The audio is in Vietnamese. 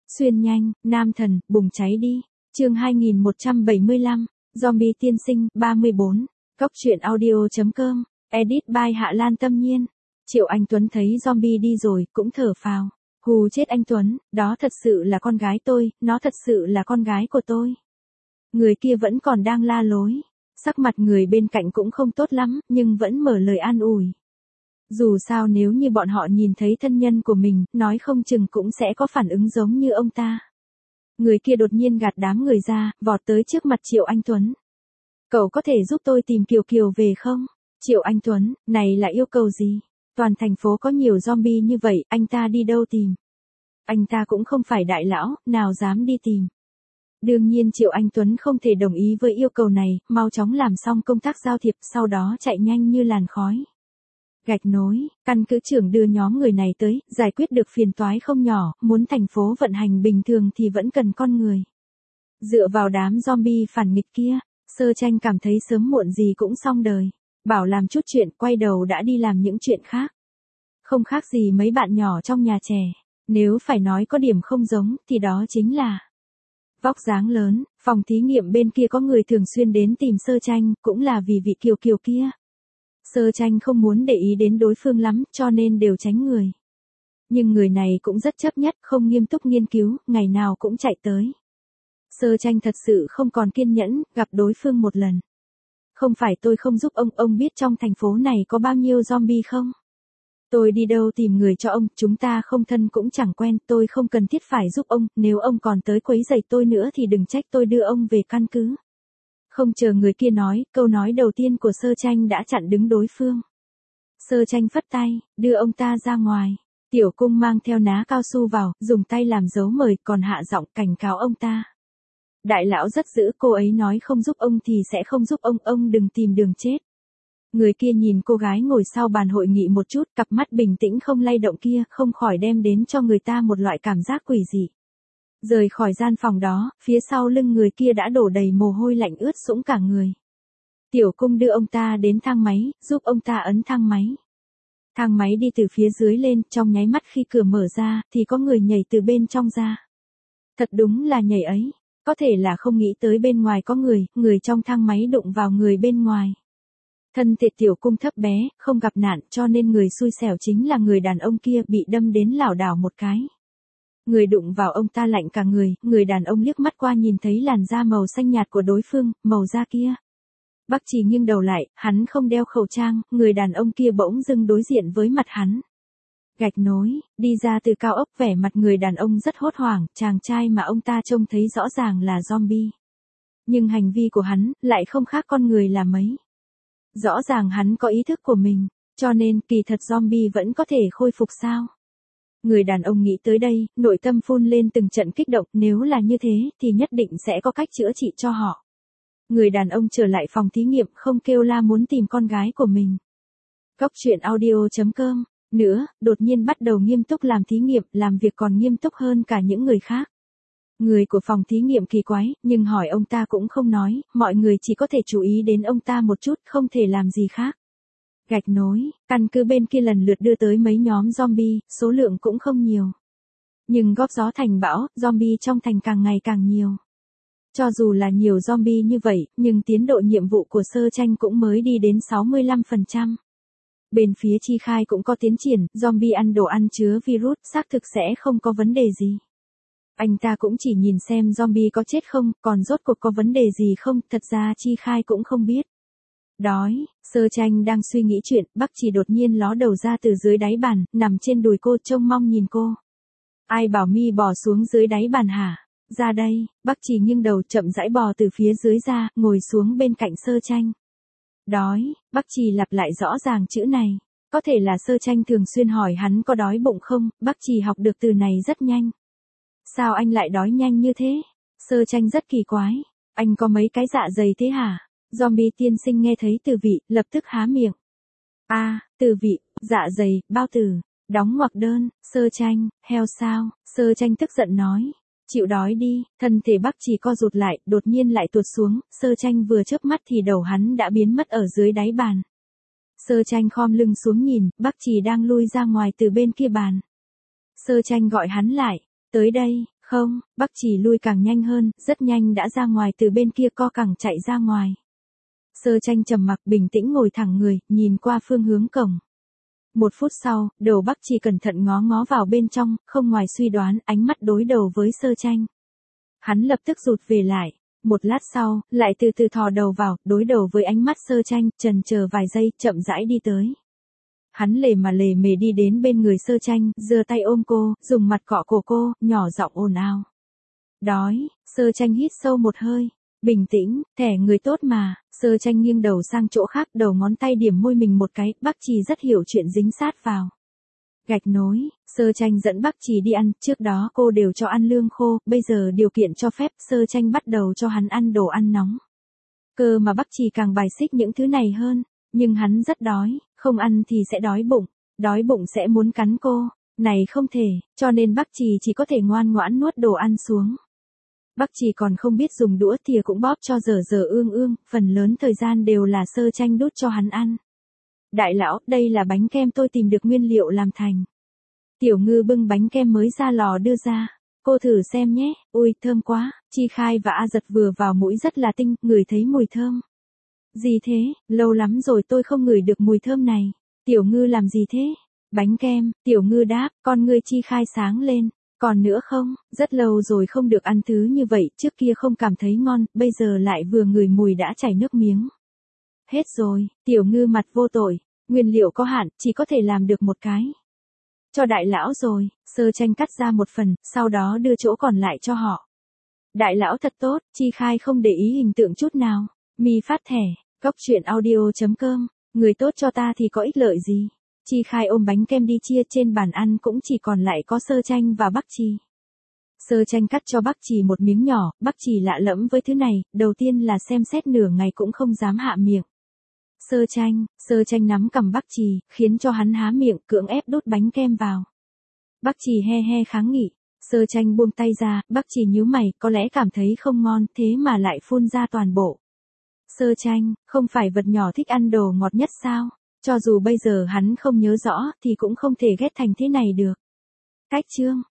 Xuyên nhanh, nam thần, bùng cháy đi. Chương 2175, Zombie tiên sinh, 34. Cốc truyện audio.com, edit by Hạ Lan Tâm Nhiên. Triệu Anh Tuấn thấy zombie đi rồi, cũng thở phào. Hù chết anh Tuấn, đó thật sự là con gái tôi, nó thật sự là con gái của tôi. Người kia vẫn còn đang la lối. Sắc mặt người bên cạnh cũng không tốt lắm, nhưng vẫn mở lời an ủi. Dù sao nếu như bọn họ nhìn thấy thân nhân của mình, nói không chừng cũng sẽ có phản ứng giống như ông ta. Người kia đột nhiên gạt đám người ra, vọt tới trước mặt Triệu Anh Tuấn. Cậu có thể giúp tôi tìm Kiều Kiều về không? Triệu Anh Tuấn, này là yêu cầu gì? Toàn thành phố có nhiều zombie như vậy, anh ta đi đâu tìm? Anh ta cũng không phải đại lão, nào dám đi tìm. Đương nhiên Triệu Anh Tuấn không thể đồng ý với yêu cầu này, mau chóng làm xong công tác giao thiệp, sau đó chạy nhanh như làn khói. Gạch nối, căn cứ trưởng đưa nhóm người này tới, giải quyết được phiền toái không nhỏ, muốn thành phố vận hành bình thường thì vẫn cần con người. Dựa vào đám zombie phản nghịch kia, Sơ Tranh cảm thấy sớm muộn gì cũng xong đời. Bảo làm chút chuyện, quay đầu đã đi làm những chuyện khác. Không khác gì mấy bạn nhỏ trong nhà trẻ. Nếu phải nói có điểm không giống, thì đó chính là vóc dáng lớn. Phòng thí nghiệm bên kia có người thường xuyên đến tìm Sơ Tranh, cũng là vì vị Kiều Kiều kia. Sơ Tranh không muốn để ý đến đối phương lắm, cho nên đều tránh người. Nhưng người này cũng rất chấp nhất, không nghiêm túc nghiên cứu, ngày nào cũng chạy tới. Sơ Tranh thật sự không còn kiên nhẫn, gặp đối phương một lần. Không phải tôi không giúp ông biết trong thành phố này có bao nhiêu zombie không? Tôi đi đâu tìm người cho ông, chúng ta không thân cũng chẳng quen, tôi không cần thiết phải giúp ông, nếu ông còn tới quấy rầy tôi nữa thì đừng trách tôi đưa ông về căn cứ. Không chờ người kia nói, câu nói đầu tiên của Sơ Tranh đã chặn đứng đối phương. Sơ Tranh phất tay, đưa ông ta ra ngoài. Tiểu Cung mang theo ná cao su vào, dùng tay làm dấu mời, còn hạ giọng cảnh cáo ông ta. Đại lão rất dữ, cô ấy nói không giúp ông thì sẽ không giúp ông đừng tìm đường chết. Người kia nhìn cô gái ngồi sau bàn hội nghị một chút, cặp mắt bình tĩnh không lay động kia, không khỏi đem đến cho người ta một loại cảm giác quỷ dị. Rời khỏi gian phòng đó, phía sau lưng người kia đã đổ đầy mồ hôi lạnh ướt sũng cả người. Tiểu Cung đưa ông ta đến thang máy, giúp ông ta ấn thang máy. Thang máy đi từ phía dưới lên, trong nháy mắt khi cửa mở ra, thì có người nhảy từ bên trong ra. Thật đúng là nhảy ấy. Có thể là không nghĩ tới bên ngoài có người trong thang máy đụng vào người bên ngoài. Thân thể Tiểu Cung thấp bé, không gặp nạn cho nên người xui xẻo chính là người đàn ông kia bị đâm đến lảo đảo một cái. Người đụng vào ông ta lạnh cả người đàn ông liếc mắt qua nhìn thấy làn da màu xanh nhạt của đối phương, màu da kia. Bác Trì nghiêng đầu lại, hắn không đeo khẩu trang, người đàn ông kia bỗng dưng đối diện với mặt hắn. Gạch nối, đi ra từ cao ốc vẻ mặt người đàn ông rất hốt hoảng, chàng trai mà ông ta trông thấy rõ ràng là zombie. Nhưng hành vi của hắn, lại không khác con người là mấy. Rõ ràng hắn có ý thức của mình, cho nên kỳ thật zombie vẫn có thể khôi phục sao. Người đàn ông nghĩ tới đây, nội tâm phun lên từng trận kích động, nếu là như thế, thì nhất định sẽ có cách chữa trị cho họ. Người đàn ông trở lại phòng thí nghiệm không kêu la muốn tìm con gái của mình. Cốc truyện audio.com nữa, đột nhiên bắt đầu nghiêm túc làm thí nghiệm, làm việc còn nghiêm túc hơn cả những người khác. Người của phòng thí nghiệm kỳ quái, nhưng hỏi ông ta cũng không nói, mọi người chỉ có thể chú ý đến ông ta một chút, không thể làm gì khác. Gạch nối, căn cứ bên kia lần lượt đưa tới mấy nhóm zombie, số lượng cũng không nhiều. Nhưng góp gió thành bão, zombie trong thành càng ngày càng nhiều. Cho dù là nhiều zombie như vậy, nhưng tiến độ nhiệm vụ của Sơ Tranh cũng mới đi đến 65%. Bên phía Chi Khai cũng có tiến triển, zombie ăn đồ ăn chứa virus, xác thực sẽ không có vấn đề gì. Anh ta cũng chỉ nhìn xem zombie có chết không, còn rốt cuộc có vấn đề gì không, thật ra Chi Khai cũng không biết. Đói, Sơ Tranh đang suy nghĩ chuyện, Bác Trì đột nhiên ló đầu ra từ dưới đáy bàn, nằm trên đùi cô trông mong nhìn cô. Ai bảo mi bò xuống dưới đáy bàn hả? Ra đây, Bác Trì nghiêng đầu chậm rãi bò từ phía dưới ra, ngồi xuống bên cạnh Sơ Tranh. Đói, Bác Trì lặp lại rõ ràng chữ này. Có thể là Sơ Tranh thường xuyên hỏi hắn có đói bụng không, Bác Trì học được từ này rất nhanh. Sao anh lại đói nhanh như thế? Sơ Tranh rất kỳ quái. Anh có mấy cái dạ dày thế hả? Zombie tiên sinh nghe thấy từ vị, lập tức há miệng. Từ vị, dạ dày, bao tử, đóng ngoặc đơn, Sơ Tranh, heo sao? Sơ Tranh tức giận nói. Chịu đói đi, thân thể Bác Trì co rụt lại, đột nhiên lại tuột xuống, Sơ Tranh vừa chớp mắt thì đầu hắn đã biến mất ở dưới đáy bàn. Sơ Tranh khom lưng xuống nhìn, Bác Trì đang lui ra ngoài từ bên kia bàn. Sơ Tranh gọi hắn lại, tới đây, Không, Bắc Chỉ lui càng nhanh hơn, rất nhanh đã ra ngoài từ bên kia co cẳng chạy ra ngoài. Sơ Tranh trầm mặc bình tĩnh ngồi thẳng người, nhìn qua phương hướng cổng. 1 phút sau, đầu Bắc Chỉ cẩn thận ngó ngó vào bên trong, không ngoài suy đoán, ánh mắt đối đầu với Sơ Tranh. Hắn lập tức rụt về lại. Một lát sau, lại từ từ thò đầu vào, đối đầu với ánh mắt Sơ Tranh, chần chờ vài giây, chậm rãi đi tới. Hắn lề mà lề mề đi đến bên người Sơ Tranh, giơ tay ôm cô, dùng mặt cọ cổ cô, nhỏ giọng ồn ào. Đói, Sơ Tranh hít sâu một hơi. Bình tĩnh, thẻ người tốt mà. Sơ Tranh nghiêng đầu sang chỗ khác, đầu ngón tay điểm môi mình một cái, Bắc Chỉ rất hiểu chuyện dính sát vào. Gạch nối, Sơ Tranh dẫn Bắc Chỉ đi ăn, trước đó cô đều cho ăn lương khô, bây giờ điều kiện cho phép, Sơ Tranh bắt đầu cho hắn ăn đồ ăn nóng. Cơ mà Bắc Chỉ càng bài xích những thứ này hơn, nhưng hắn rất đói, không ăn thì sẽ đói bụng sẽ muốn cắn cô, này không thể, cho nên Bắc chỉ có thể ngoan ngoãn nuốt đồ ăn xuống. Bắc Chỉ còn không biết dùng đũa thìa cũng bóp cho dở dở ương ương, phần lớn thời gian đều là Sơ Tranh đút cho hắn ăn. Đại lão, đây là bánh kem tôi tìm được nguyên liệu làm thành. Tiểu Ngư bưng bánh kem mới ra lò đưa ra. Cô thử xem nhé, ui thơm quá, Chi Khai và A Giật vừa vào mũi rất là tinh, ngửi thấy mùi thơm. Gì thế, lâu lắm rồi tôi không ngửi được mùi thơm này. Tiểu Ngư làm gì thế? Bánh kem, Tiểu Ngư đáp, con ngươi Chi Khai sáng lên. Còn nữa không, rất lâu rồi không được ăn thứ như vậy, trước kia không cảm thấy ngon, bây giờ lại vừa ngửi mùi đã chảy nước miếng. Hết rồi, Tiểu Ngư mặt vô tội, nguyên liệu có hạn, chỉ có thể làm được một cái. Cho đại lão rồi, Sơ Tranh cắt ra một phần, sau đó đưa chỗ còn lại cho họ. Đại lão thật tốt, Chi Khai không để ý hình tượng chút nào. Mi phát thẻ, coctruyện.audio.com, người tốt cho ta thì có ích lợi gì? Chi Khai ôm bánh kem đi chia, trên bàn ăn cũng chỉ còn lại có Sơ Tranh và Bắc Chỉ. Sơ Tranh cắt cho Bắc Chỉ một miếng nhỏ, Bắc Chỉ lạ lẫm với thứ này, đầu tiên là xem xét nửa ngày cũng không dám hạ miệng. Sơ Tranh nắm cằm Bắc Chỉ, khiến cho hắn há miệng, cưỡng ép đút bánh kem vào. Bắc Chỉ he he kháng nghị. Sơ Tranh buông tay ra, Bắc Chỉ nhíu mày, có lẽ cảm thấy không ngon, thế mà lại phun ra toàn bộ. Sơ Tranh, không phải vật nhỏ thích ăn đồ ngọt nhất sao? Cho dù bây giờ hắn không nhớ rõ, thì cũng không thể ghét thành thế này được. Cách chương.